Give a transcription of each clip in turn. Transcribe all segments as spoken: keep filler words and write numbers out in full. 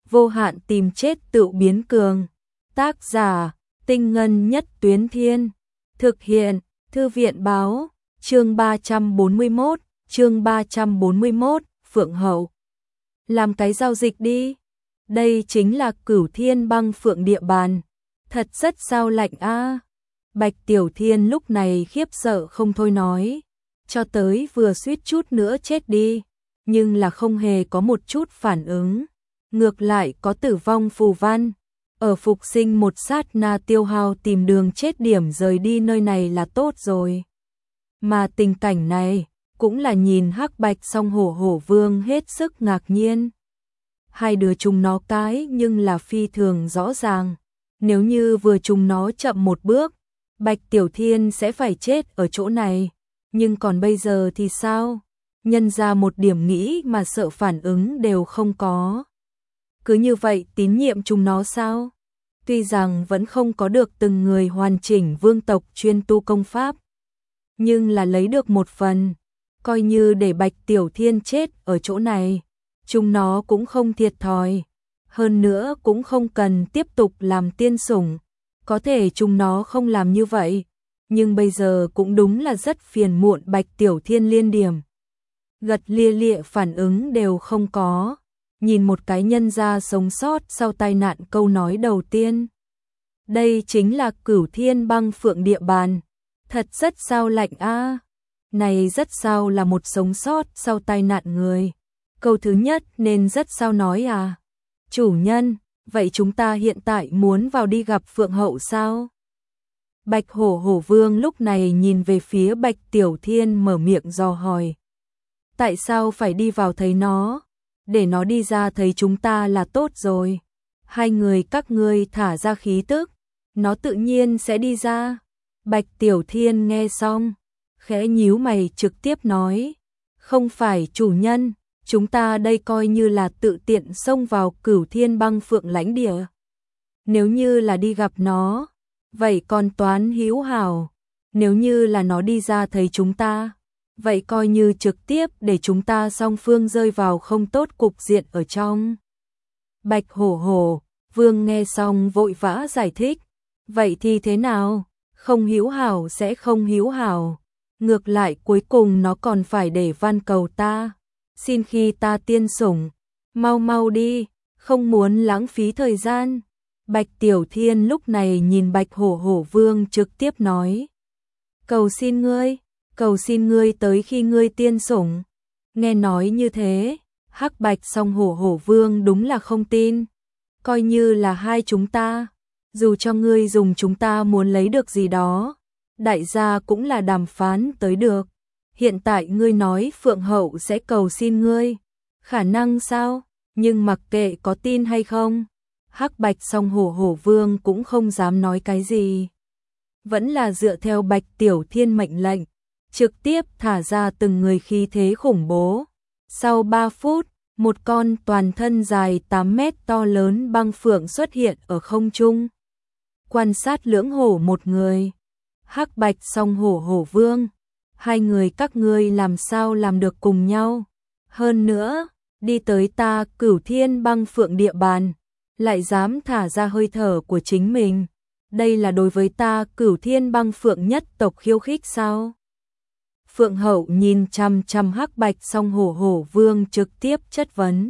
vô hạn tìm chết tự biến cường. Tác giả, Tinh Ngân Nhất Tuyến Thiên. Thực hiện, Thư viện Báo, chương ba trăm bốn mươi mốt, chương ba trăm bốn mươi mốt, Phượng Hậu. Làm cái giao dịch đi. Đây chính là Cửu Thiên Băng Phượng địa bàn. Thật rất sao lạnh a. Bạch Tiểu Thiên lúc này khiếp sợ không thôi nói. Cho tới vừa suýt chút nữa chết đi. Nhưng là không hề có một chút phản ứng. Ngược lại có tử vong phù văn. Ở phục sinh một sát na tiêu hao tìm đường chết điểm rời đi nơi này là tốt rồi. Mà tình cảnh này cũng là nhìn Hắc Bạch song hổ hổ vương hết sức ngạc nhiên. Hai đứa chúng nó cái nhưng là phi thường rõ ràng. Nếu như vừa chúng nó chậm một bước, Bạch Tiểu Thiên sẽ phải chết ở chỗ này. Nhưng còn bây giờ thì sao? Nhân ra một điểm nghĩ mà sợ phản ứng đều không có. Cứ như vậy tín nhiệm chúng nó sao? Tuy rằng vẫn không có được từng người hoàn chỉnh vương tộc chuyên tu công pháp, nhưng là lấy được một phần, coi như để Bạch Tiểu Thiên chết ở chỗ này, chúng nó cũng không thiệt thòi, hơn nữa cũng không cần tiếp tục làm tiên sủng, có thể chúng nó không làm như vậy, nhưng bây giờ cũng đúng là rất phiền muộn Bạch Tiểu Thiên liên điểm. Gật lia lịa phản ứng đều không có. Nhìn một cái nhân gia sống sót sau tai nạn câu nói đầu tiên. Đây chính là Cửu Thiên Băng Phượng địa bàn. Thật rất sao lạnh a. Này rất sao là một sống sót sau tai nạn người. Câu thứ nhất nên rất sao nói à. Chủ nhân, vậy chúng ta hiện tại muốn vào đi gặp Phượng Hậu sao? Bạch Hổ Hổ Vương lúc này nhìn về phía Bạch Tiểu Thiên mở miệng dò hỏi. Tại sao phải đi vào thấy nó? Để nó đi ra thấy chúng ta là tốt rồi. Hai người các ngươi thả ra khí tức, nó tự nhiên sẽ đi ra. Bạch Tiểu Thiên nghe xong, khẽ nhíu mày trực tiếp nói. Không phải chủ nhân, chúng ta đây coi như là tự tiện xông vào Cửu Thiên Băng Phượng lãnh địa. Nếu như là đi gặp nó, vậy còn toán hữu hảo. Nếu như là nó đi ra thấy chúng ta, vậy coi như trực tiếp để chúng ta song phương rơi vào không tốt cục diện ở trong. Bạch Hổ Hổ Vương nghe xong vội vã giải thích. Vậy thì thế nào? Không hữu hảo sẽ không hữu hảo. Ngược lại cuối cùng nó còn phải để van cầu ta. Xin khi ta tiên sủng, mau mau đi, không muốn lãng phí thời gian. Bạch Tiểu Thiên lúc này nhìn Bạch Hổ Hổ Vương trực tiếp nói. Cầu xin ngươi. Cầu xin ngươi tới khi ngươi tiên sủng. Nghe nói như thế, Hắc Bạch song hổ hổ vương đúng là không tin. Coi như là hai chúng ta, dù cho ngươi dùng chúng ta muốn lấy được gì đó, đại gia cũng là đàm phán tới được. Hiện tại ngươi nói Phượng Hậu sẽ cầu xin ngươi, khả năng sao? Nhưng mặc kệ có tin hay không, Hắc Bạch song hổ hổ vương cũng không dám nói cái gì. Vẫn là dựa theo Bạch Tiểu Thiên mệnh lệnh, trực tiếp thả ra từng người khí thế khủng bố. Sau ba phút, một con toàn thân dài tám mét to lớn băng phượng xuất hiện ở không trung. Quan sát lưỡng hổ một người. Hắc Bạch song hổ hổ vương. Hai người các ngươi làm sao làm được cùng nhau. Hơn nữa, đi tới ta Cửu Thiên Băng Phượng địa bàn. Lại dám thả ra hơi thở của chính mình. Đây là đối với ta Cửu Thiên Băng Phượng nhất tộc khiêu khích sao? Phượng Hậu nhìn chằm chằm Hắc Bạch song hổ hổ vương trực tiếp chất vấn.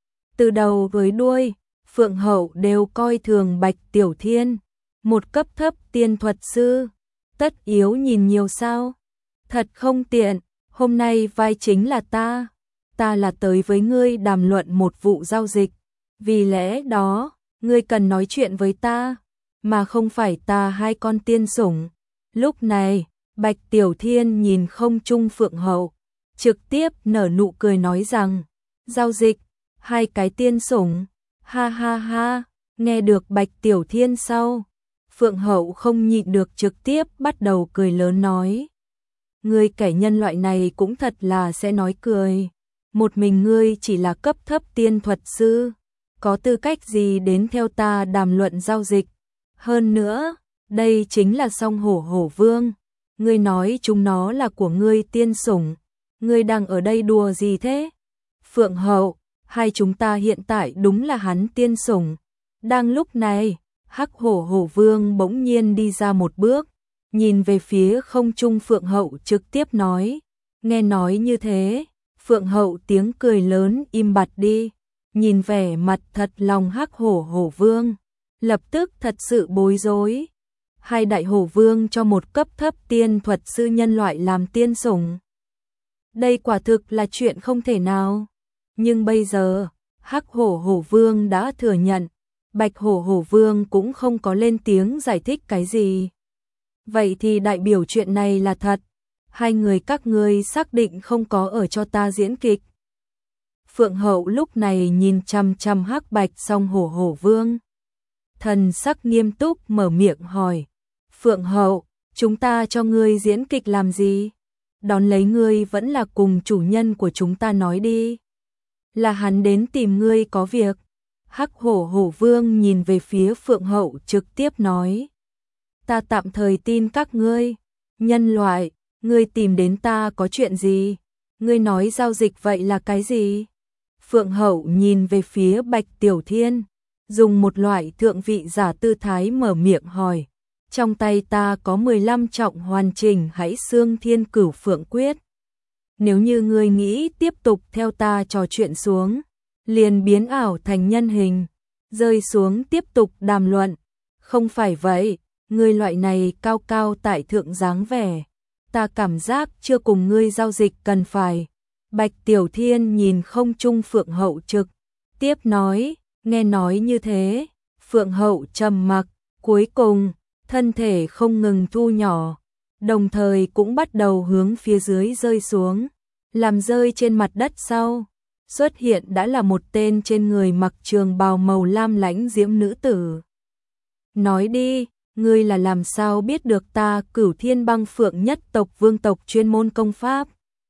Từ đầu với đuôi, Phượng Hậu đều coi thường Bạch Tiểu Thiên, một cấp thấp tiên thuật sư, tất yếu nhìn nhiều sao? Thật không tiện, hôm nay vai chính là ta, ta là tới với ngươi đàm luận một vụ giao dịch, vì lẽ đó, ngươi cần nói chuyện với ta, mà không phải ta hai con tiên sủng. Lúc này, Bạch Tiểu Thiên nhìn không trung Phượng Hậu, trực tiếp nở nụ cười nói rằng, giao dịch, hai cái tiên sủng, ha ha ha, nghe được Bạch Tiểu Thiên sau, Phượng Hậu không nhịn được trực tiếp bắt đầu cười lớn nói. Ngươi kẻ nhân loại này cũng thật là sẽ nói cười, một mình ngươi chỉ là cấp thấp tiên thuật sư, có tư cách gì đến theo ta đàm luận giao dịch, hơn nữa, đây chính là song hổ hổ vương. Ngươi nói chúng nó là của ngươi tiên sủng, ngươi đang ở đây đùa gì thế? Phượng Hậu, hai chúng ta hiện tại đúng là hắn tiên sủng. Đang lúc này, Hắc Hổ Hổ Vương bỗng nhiên đi ra một bước, nhìn về phía không trung Phượng Hậu trực tiếp nói. Nghe nói như thế, Phượng Hậu tiếng cười lớn im bặt đi, nhìn vẻ mặt thật lòng Hắc Hổ Hổ Vương, lập tức thật sự bối rối. Hai đại hổ vương cho một cấp thấp tiên thuật sư nhân loại làm tiên sủng. Đây quả thực là chuyện không thể nào. Nhưng bây giờ, Hắc Hổ Hổ Vương đã thừa nhận, Bạch Hổ Hổ Vương cũng không có lên tiếng giải thích cái gì. Vậy thì đại biểu chuyện này là thật. Hai người các ngươi xác định không có ở cho ta diễn kịch. Phượng Hậu lúc này nhìn chăm chăm Hắc Bạch song Hổ Hổ Vương. Thần sắc nghiêm túc mở miệng hỏi. Phượng Hậu, chúng ta cho ngươi diễn kịch làm gì? Đón lấy ngươi vẫn là cùng chủ nhân của chúng ta nói đi. Là hắn đến tìm ngươi có việc. Hắc Hổ Hổ Vương nhìn về phía Phượng Hậu trực tiếp nói. Ta tạm thời tin các ngươi. Nhân loại, ngươi tìm đến ta có chuyện gì? Ngươi nói giao dịch vậy là cái gì? Phượng Hậu nhìn về phía Bạch Tiểu Thiên, dùng một loại thượng vị giả tư thái mở miệng hỏi. Trong tay ta có mười lăm trọng hoàn chỉnh Hãy Xương Thiên Cửu Phượng Quyết. Nếu như ngươi nghĩ tiếp tục theo ta trò chuyện xuống, liền biến ảo thành nhân hình, rơi xuống tiếp tục đàm luận. Không phải vậy, ngươi loại này cao cao tại thượng dáng vẻ, ta cảm giác chưa cùng ngươi giao dịch cần phải. Bạch Tiểu Thiên nhìn không trung Phượng Hậu trực tiếp nói. Nghe nói như thế, Phượng Hậu trầm mặc, cuối cùng thân thể không ngừng thu nhỏ, đồng thời cũng bắt đầu hướng phía dưới rơi xuống, làm rơi trên mặt đất sau. Xuất hiện đã là một tên trên người mặc trường bào màu lam lãnh diễm nữ tử. Nói đi, ngươi là làm sao biết được ta Cửu Thiên Băng Phượng nhất tộc vương tộc chuyên môn công pháp?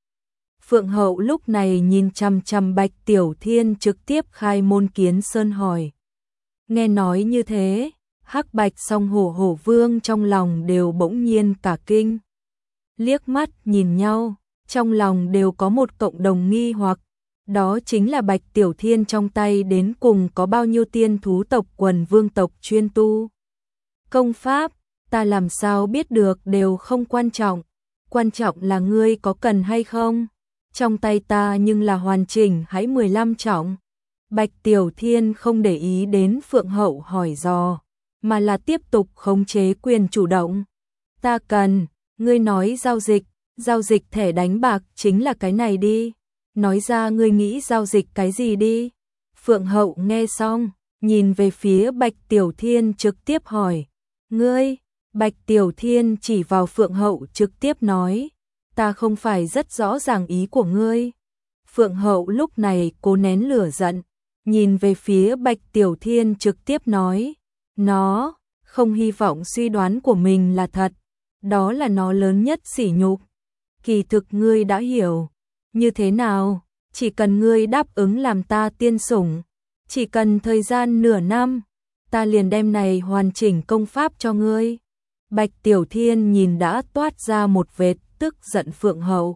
Phượng Hậu lúc này nhìn chằm chằm Bạch Tiểu Thiên trực tiếp khai môn kiến sơn hỏi. Nghe nói như thế, Hắc Bạch song Hổ Hổ Vương trong lòng đều bỗng nhiên cả kinh. Liếc mắt nhìn nhau, trong lòng đều có một cộng đồng nghi hoặc, đó chính là Bạch Tiểu Thiên trong tay đến cùng có bao nhiêu tiên thú tộc quần vương tộc chuyên tu công pháp. Ta làm sao biết được đều không quan trọng, quan trọng là ngươi có cần hay không. Trong tay ta nhưng là hoàn chỉnh Hãy mười lăm trọng. Bạch Tiểu Thiên không để ý đến Phượng Hậu hỏi dò, mà là tiếp tục khống chế quyền chủ động. Ta cần, ngươi nói giao dịch, giao dịch thẻ đánh bạc chính là cái này đi. Nói ra ngươi nghĩ giao dịch cái gì đi. Phượng Hậu nghe xong, nhìn về phía Bạch Tiểu Thiên trực tiếp hỏi. Ngươi, Bạch Tiểu Thiên chỉ vào Phượng Hậu trực tiếp nói. Ta không phải rất rõ ràng ý của ngươi. Phượng Hậu lúc này cố nén lửa giận, nhìn về phía Bạch Tiểu Thiên trực tiếp nói. Nó, không hy vọng suy đoán của mình là thật. Đó là nó lớn nhất sỉ nhục. Kỳ thực ngươi đã hiểu. Như thế nào, chỉ cần ngươi đáp ứng làm ta tiên sủng, chỉ cần thời gian nửa năm, ta liền đem này hoàn chỉnh công pháp cho ngươi. Bạch Tiểu Thiên nhìn đã toát ra một vệt tức giận Phượng Hậu,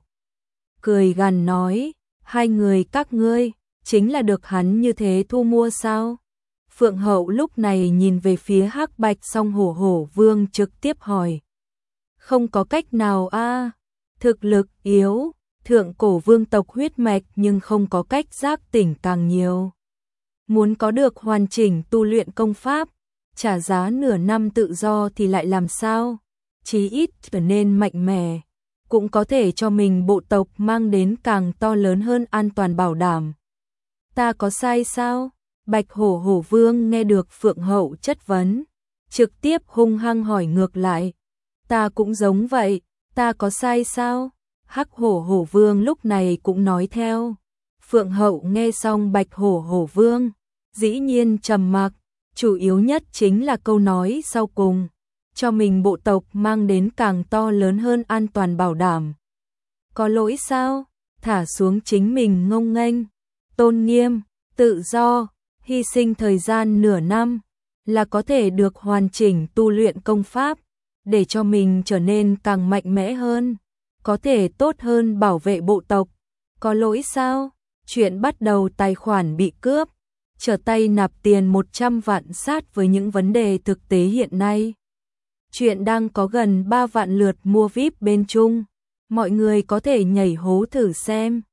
cười gằn nói, hai người các ngươi chính là được hắn như thế thu mua sao? Phượng Hậu lúc này nhìn về phía Hắc Bạch song Hổ Hổ Vương trực tiếp hỏi. Không có cách nào a, thực lực yếu, thượng cổ vương tộc huyết mạch nhưng không có cách giác tỉnh càng nhiều. Muốn có được hoàn chỉnh tu luyện công pháp, trả giá nửa năm tự do thì lại làm sao? Chí ít trở nên mạnh mẽ, cũng có thể cho mình bộ tộc mang đến càng to lớn hơn an toàn bảo đảm. Ta có sai sao? Bạch Hổ Hổ Vương nghe được Phượng Hậu chất vấn, trực tiếp hung hăng hỏi ngược lại. Ta cũng giống vậy, ta có sai sao? Hắc Hổ Hổ Vương lúc này cũng nói theo. Phượng Hậu nghe xong Bạch Hổ Hổ Vương, dĩ nhiên trầm mặc, chủ yếu nhất chính là câu nói sau cùng, cho mình bộ tộc mang đến càng to lớn hơn an toàn bảo đảm. Có lỗi sao? Thả xuống chính mình ngông nghênh, tôn nghiêm, tự do, hy sinh thời gian nửa năm, là có thể được hoàn chỉnh tu luyện công pháp, để cho mình trở nên càng mạnh mẽ hơn, có thể tốt hơn bảo vệ bộ tộc. Có lỗi sao? Chuyện bắt đầu tài khoản bị cướp, trở tay nạp tiền một trăm vạn sát với những vấn đề thực tế hiện nay. Chuyện đang có gần ba vạn lượt mua vi ai pi bên Trung. Mọi người có thể nhảy hố thử xem.